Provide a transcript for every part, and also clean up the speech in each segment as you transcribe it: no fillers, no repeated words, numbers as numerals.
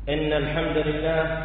إن الحمد لله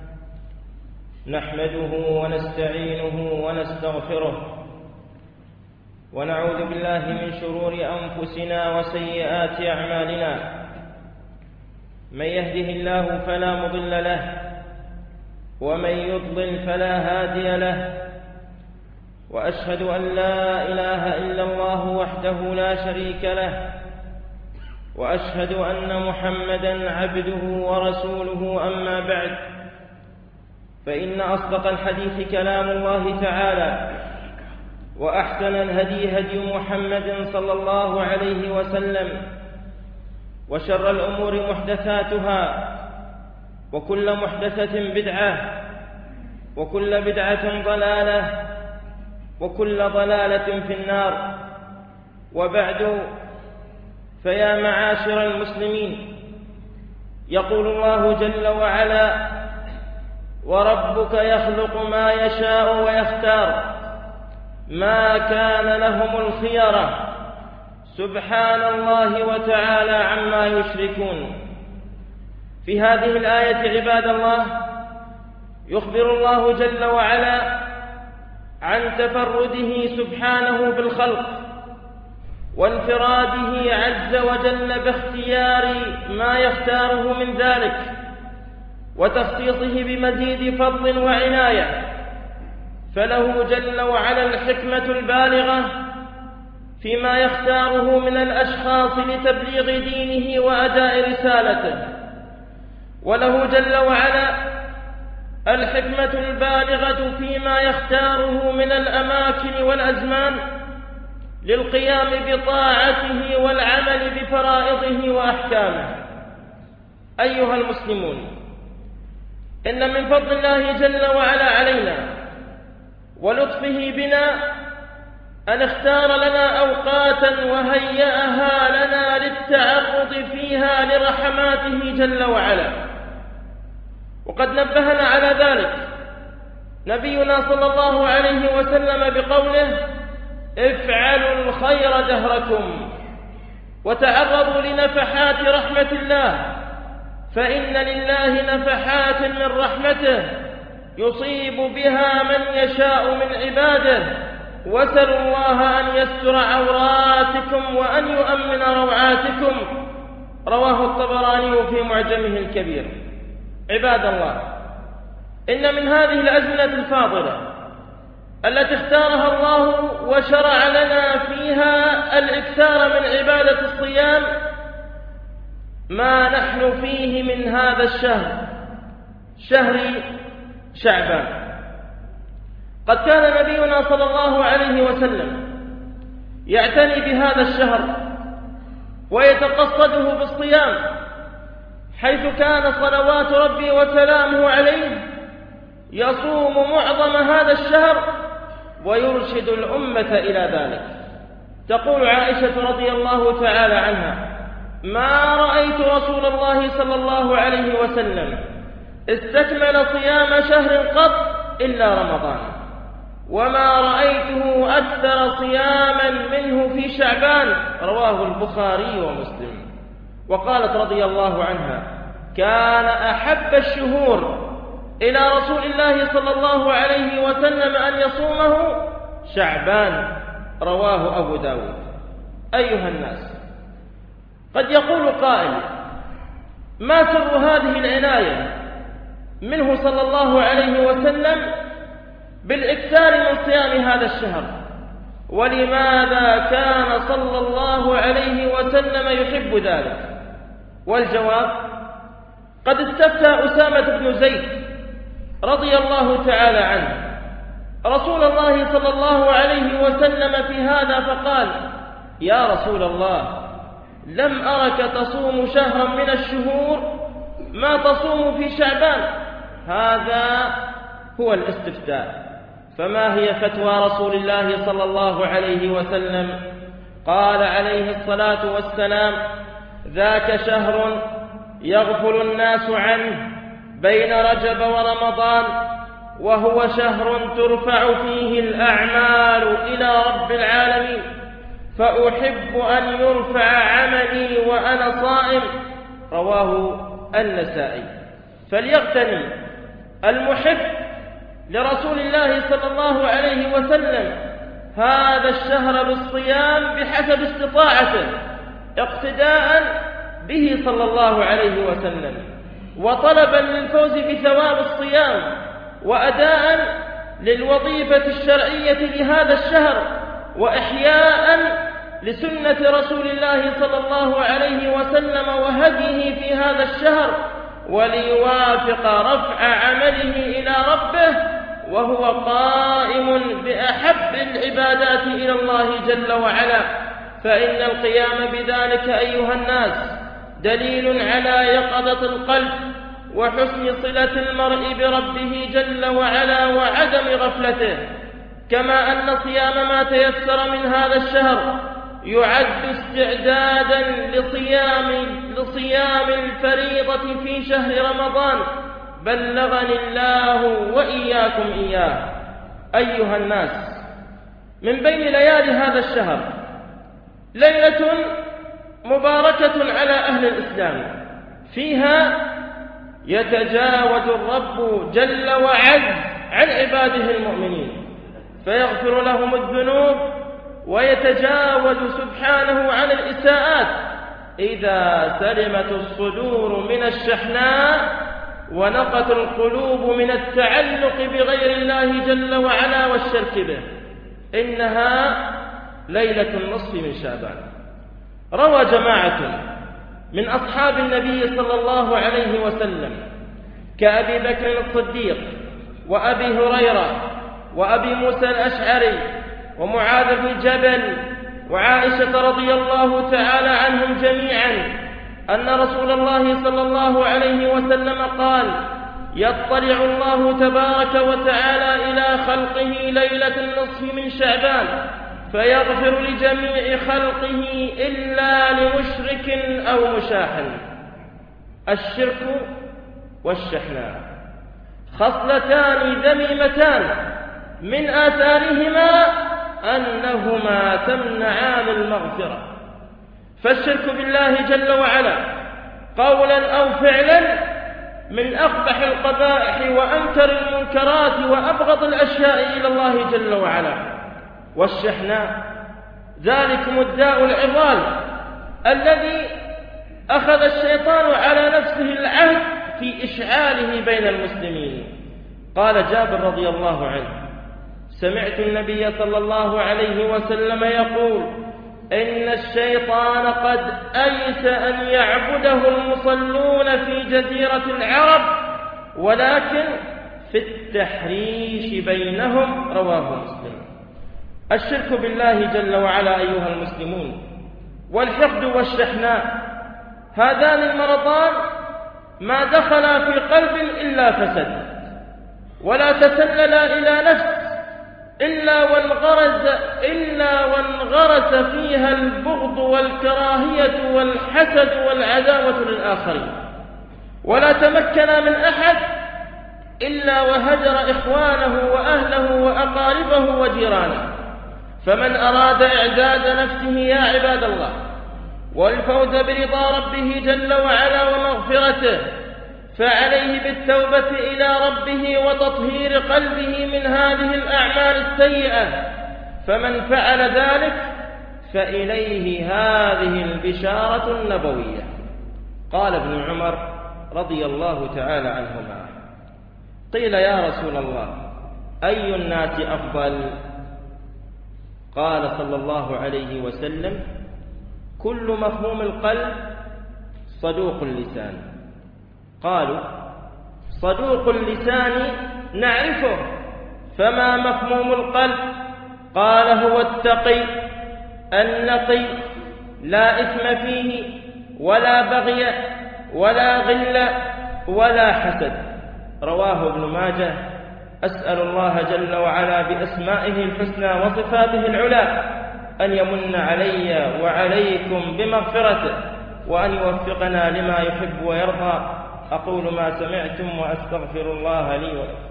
نحمده ونستعينه ونستغفره ونعوذ بالله من شرور أنفسنا وسيئات أعمالنا. من يهده الله فلا مضل له ومن يضلل فلا هادي له، وأشهد أن لا إله إلا الله وحده لا شريك له، وأشهد أن محمدًا عبده ورسوله. أما بعد، فإن أصدق الحديث كلام الله تعالى، وأحسن الهدي هدي محمد صلى الله عليه وسلم، وشر الأمور محدثاتها، وكل محدثة بدعة، وكل بدعة ضلالة، وكل ضلالة في النار. وبعد، فيا معاشر المسلمين، يقول الله جل وعلا: وربك يخلق ما يشاء ويختار ما كان لهم الخيرة سبحان الله وتعالى عما يشركون. في هذه الآية عباد الله يخبر الله جل وعلا عن تفرده سبحانه بالخلق وانفراده عز وجل باختيار ما يختاره من ذلك، وتخصيصه بمزيد فضل وعناية. فله جل وعلا الحكمة البالغة فيما يختاره من الأشخاص لتبليغ دينه وأداء رسالته، وله جل وعلا الحكمة البالغة فيما يختاره من الأماكن والأزمان للقيام بطاعته والعمل بفرائضه وأحكامه. أيها المسلمون، إن من فضل الله جل وعلا علينا ولطفه بنا أن اختار لنا أوقاتا وهيأها لنا للتعرض فيها لرحماته جل وعلا، وقد نبهنا على ذلك نبينا صلى الله عليه وسلم بقوله: افعلوا الخير دهركم وتعرضوا لنفحات رحمة الله، فإن لله نفحات من رحمته يصيب بها من يشاء من عباده، واسألوا الله أن يستر عوراتكم وأن يؤمن روعاتكم. رواه الطبراني في معجمه الكبير. عباد الله، إن من هذه الأزمنة الفاضلة التي اختارها الله وشرع لنا فيها الإكثار من عبادة الصيام ما نحن فيه من هذا الشهر، شهر شعبان. قد كان نبينا صلى الله عليه وسلم يعتني بهذا الشهر ويتقصده بالصيام، حيث كان صلوات ربي وسلامه عليه يصوم معظم هذا الشهر ويرشد الأمة إلى ذلك. تقول عائشة رضي الله تعالى عنها: ما رأيت رسول الله صلى الله عليه وسلم استكمل صيام شهر قط إلا رمضان، وما رأيته أكثر صياما منه في شعبان. رواه البخاري ومسلم. وقالت رضي الله عنها: كان أحب الشهور إلى رسول الله صلى الله عليه وسلم أن يصومه شعبان. رواه أبو داود. أيها الناس، قد يقول قائل: ما سر هذه العناية منه صلى الله عليه وسلم بالإكثار من صيام هذا الشهر؟ ولماذا كان صلى الله عليه وسلم يحب ذلك؟ والجواب: قد استفتى أسامة بن زيد رضي الله تعالى عنه رسول الله صلى الله عليه وسلم في هذا فقال: يا رسول الله، لم أرك تصوم شهرا من الشهور ما تصوم في شعبان. هذا هو الاستفتاء. فما هي فتوى رسول الله صلى الله عليه وسلم؟ قال عليه الصلاة والسلام: ذاك شهر يغفل الناس عنه بين رجب ورمضان، وهو شهر ترفع فيه الأعمال إلى رب العالمين، فأحب أن يرفع عملي وأنا صائم. رواه النسائي. فليغتنم المحب لرسول الله صلى الله عليه وسلم هذا الشهر بالصيام بحسب استطاعته، اقتداء به صلى الله عليه وسلم، وطلبا للفوز بثواب الصيام، وأداء للوظيفة الشرعية لهذا الشهر، وإحياء لسنة رسول الله صلى الله عليه وسلم وهديه في هذا الشهر، وليوافق رفع عمله إلى ربه وهو قائم بأحب العبادات إلى الله جل وعلا. فإن القيام بذلك أيها الناس دليل على يقظة القلب وحسن صلة المرء بربه جل وعلا وعدم غفلته، كما أن صيام ما تيسر من هذا الشهر يعد استعدادا لصيام الفريضة في شهر رمضان بلغني الله وإياكم إياه. أيها الناس، من بين ليالي هذا الشهر ليلة مباركة على أهل الإسلام، فيها يتجاوز الرب جل وعز عن عباده المؤمنين فيغفر لهم الذنوب، ويتجاوز سبحانه عن الإساءات إذا سلمت الصدور من الشحناء ونقت القلوب من التعلق بغير الله جل وعلا والشرك به. إنها ليلة النصف من شعبان. روى جماعة من أصحاب النبي صلى الله عليه وسلم كأبي بكر الصديق وأبي هريرة وأبي موسى الأشعري ومعاذ بن جبل وعائشة رضي الله تعالى عنهم جميعا أن رسول الله صلى الله عليه وسلم قال: يطلع الله تبارك وتعالى إلى خلقه ليلة النصف من شعبان فيغفر لجميع خلقه إلا لمشرك أو مشاحن. الشرك والشحناء خصلتان ذميمتان من آثارهما أنهما تمنعان المغفرة. فالشرك بالله جل وعلا قولا أو فعلا من أقبح القبائح وأنكر المنكرات وأبغض الأشياء إلى الله جل وعلا. والشحناء ذلكم الداء العضال الذي أخذ الشيطان على نفسه العهد في إشعاله بين المسلمين. قال جابر رضي الله عنه: سمعت النبي صلى الله عليه وسلم يقول: إن الشيطان قد أيس أن يعبده المصلون في جزيرة العرب ولكن في التحريش بينهم. رواه مسلم. الشرك بالله جل وعلا أيها المسلمون والحقد والشحناء هذان المرضان ما دخلا في قلب إلا فسد، ولا تسللا إلى نفس إلا وانغرس فيها البغض والكراهية والحسد والعداوة للآخرين، ولا تمكن من أحد إلا وهجر إخوانه وأهله وأقاربه وجيرانه. فمن أراد إعداد نفسه يا عباد الله والفوز برضا ربه جل وعلا ومغفرته فعليه بالتوبة إلى ربه وتطهير قلبه من هذه الأعمال السيئة. فمن فعل ذلك فإليه هذه البشارة النبوية. قال ابن عمر رضي الله تعالى عنهما: قيل يا رسول الله أي الناس أفضل؟ قال صلى الله عليه وسلم: كل مفهوم القلب صدوق اللسان. قالوا: صدوق اللسان نعرفه، فما مفهوم القلب؟ قال: هو التقي النقي لا إثم فيه ولا بغي ولا غل ولا حسد. رواه ابن ماجه. أسأل الله جل وعلا بأسمائه الحسنى وصفاته العلى أن يمن علي وعليكم بمغفرته وأن يوفقنا لما يحب ويرضى. أقول ما سمعتم وأستغفر الله لي ولكم.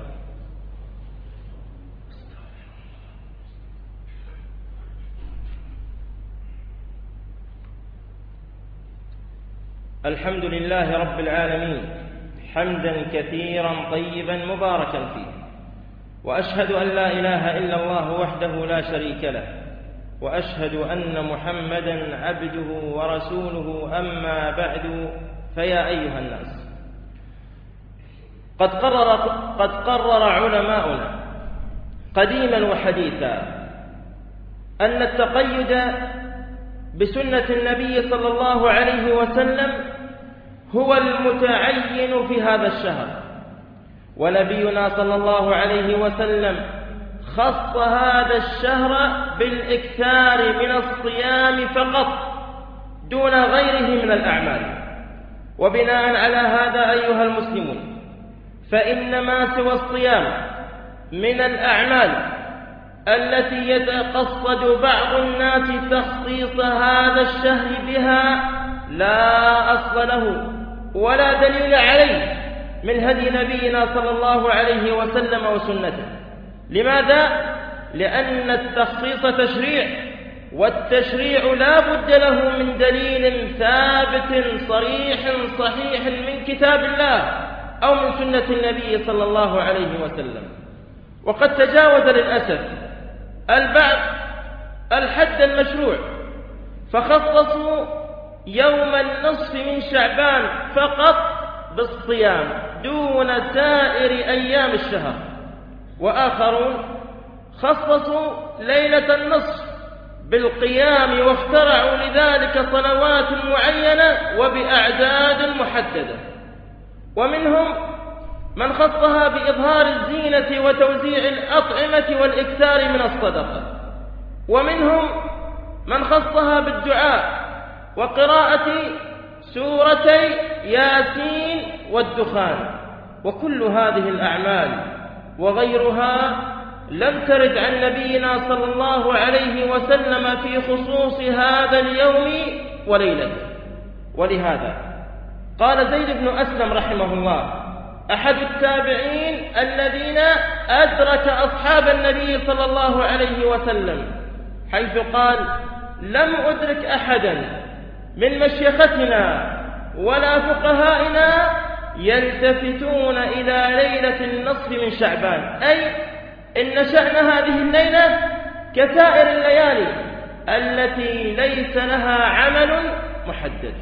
الحمد لله رب العالمين حمدا كثيرا طيبا مباركا فيه، وأشهد أن لا إله إلا الله وحده لا شريك له، وأشهد أن محمدا عبده ورسوله. أما بعد، فيا أيها الناس، قد قرر علماؤنا قديما وحديثا أن التقيد بسنة النبي صلى الله عليه وسلم هو المتعين في هذا الشهر، ونبينا صلى الله عليه وسلم خص هذا الشهر بالإكثار من الصيام فقط دون غيره من الأعمال. وبناء على هذا أيها المسلمون، فإن ما سوى الصيام من الأعمال التي يتقصد بعض الناس تخصيص هذا الشهر بها لا أصل له ولا دليل عليه من هدي نبينا صلى الله عليه وسلم وسنته. لماذا؟ لأن التخصيص تشريع، والتشريع لا بد له من دليل ثابت صحيح من كتاب الله أو من سنة النبي صلى الله عليه وسلم. وقد تجاوز للأسف البعض الحد المشروع، فخصصوا يوم النصف من شعبان فقط بالصيام دون سائر أيام الشهر، وآخرون خصصوا ليلة النصف بالقيام واخترعوا لذلك صلوات معينة وبأعداد محددة، ومنهم من خصها بإظهار الزينة وتوزيع الأطعمة والإكثار من الصدقة، ومنهم من خصها بالدعاء وقراءة سورتي ياسين والدخان. وكل هذه الأعمال وغيرها لم ترد عن نبينا صلى الله عليه وسلم في خصوص هذا اليوم وليلته. ولهذا قال زيد بن أسلم رحمه الله، أحد التابعين الذين أدرك أصحاب النبي صلى الله عليه وسلم، حيث قال: لم أدرك أحدا من مشيختنا ولا فقهائنا يلتفتون إلى ليلة النصف من شعبان، أي إن شأن هذه الليلة كسائر الليالي التي ليس لها عمل محدد.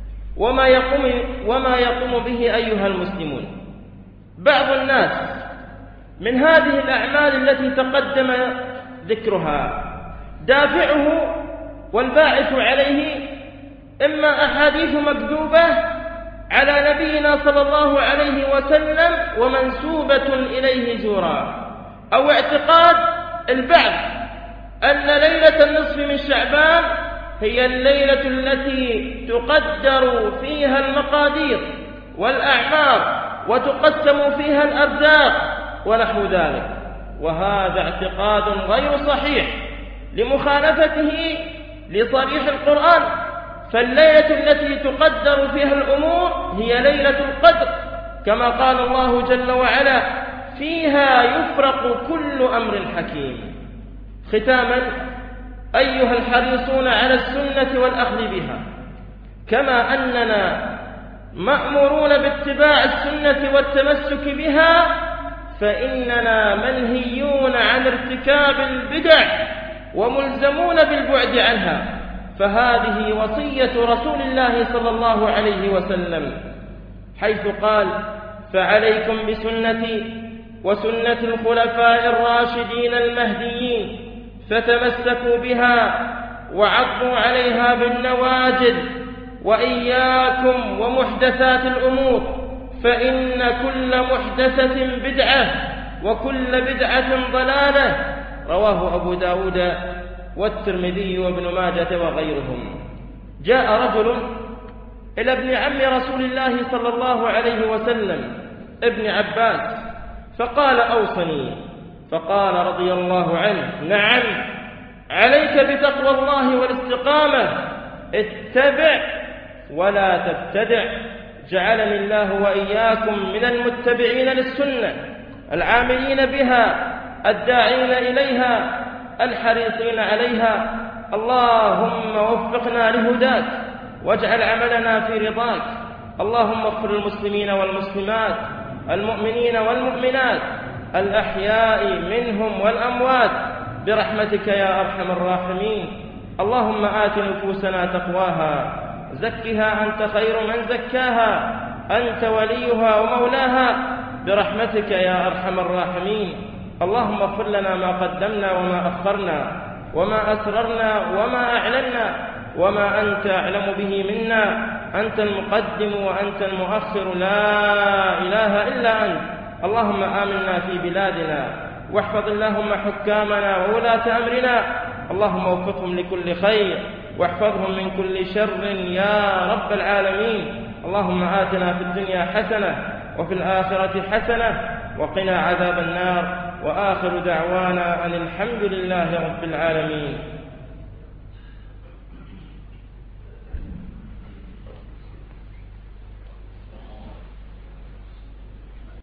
وما يقوم به أيها المسلمون بعض الناس من هذه الأعمال التي تقدم ذكرها، دافعه والباعث عليه إما أحاديث مكذوبة على نبينا صلى الله عليه وسلم ومنسوبة إليه زورا، أو اعتقاد البعض أن ليلة النصف من شعبان هي الليلة التي تقدر فيها المقادير والأعمار وتقسم فيها الأرزاق ونحو ذلك، وهذا اعتقاد غير صحيح لمخالفته لصريح القرآن. فالليلة التي تقدر فيها الأمور هي ليلة القدر، كما قال الله جل وعلا: فيها يفرق كل أمر حكيم. ختاما، أيها الحريصون على السنة والأخذ بها، كما أننا مأمورون باتباع السنة والتمسك بها، فإننا منهيون عن ارتكاب البدع وملزمون بالبعد عنها. فهذه وصية رسول الله صلى الله عليه وسلم، حيث قال: فعليكم بسنتي وسنة الخلفاء الراشدين المهديين، فتمسكوا بها وعضوا عليها بالنواجذ، وإياكم ومحدثات الأمور، فإن كل محدثة بدعة وكل بدعة ضلالة. رواه أبو داود والترمذي وابن ماجة وغيرهم. جاء رجل إلى ابن عم رسول الله صلى الله عليه وسلم ابن عباس فقال: أوصني. فقال رضي الله عنه: نعم، عليك بتقوى الله والاستقامة، اتبع ولا تبتدع. جعلني الله وإياكم من المتبعين للسنة، العاملين بها، الداعين إليها، الحريصين عليها. اللهم وفقنا لهداك، واجعل عملنا في رضاك، اللهم اغفر المسلمين والمسلمات، المؤمنين والمؤمنات، الأحياء منهم والأموات برحمتك يا أرحم الراحمين. اللهم آت نفوسنا تقواها، زكها أنت خير من زكاها، أنت وليها ومولاها برحمتك يا أرحم الراحمين. اللهم اغفر لنا ما قدمنا وما أخرنا، وما أسررنا وما أعلنا، وما أنت أعلم به منا. أنت المقدم وأنت المؤخر، لا إله إلا أنت. اللهم آمنا في بلادنا، واحفظ اللهم حكامنا وولاة أمرنا، اللهم وفقهم لكل خير واحفظهم من كل شر يا رب العالمين. اللهم آتنا في الدنيا حسنة وفي الآخرة حسنة وقنا عذاب النار، وآخر دعوانا أن الحمد لله رب العالمين.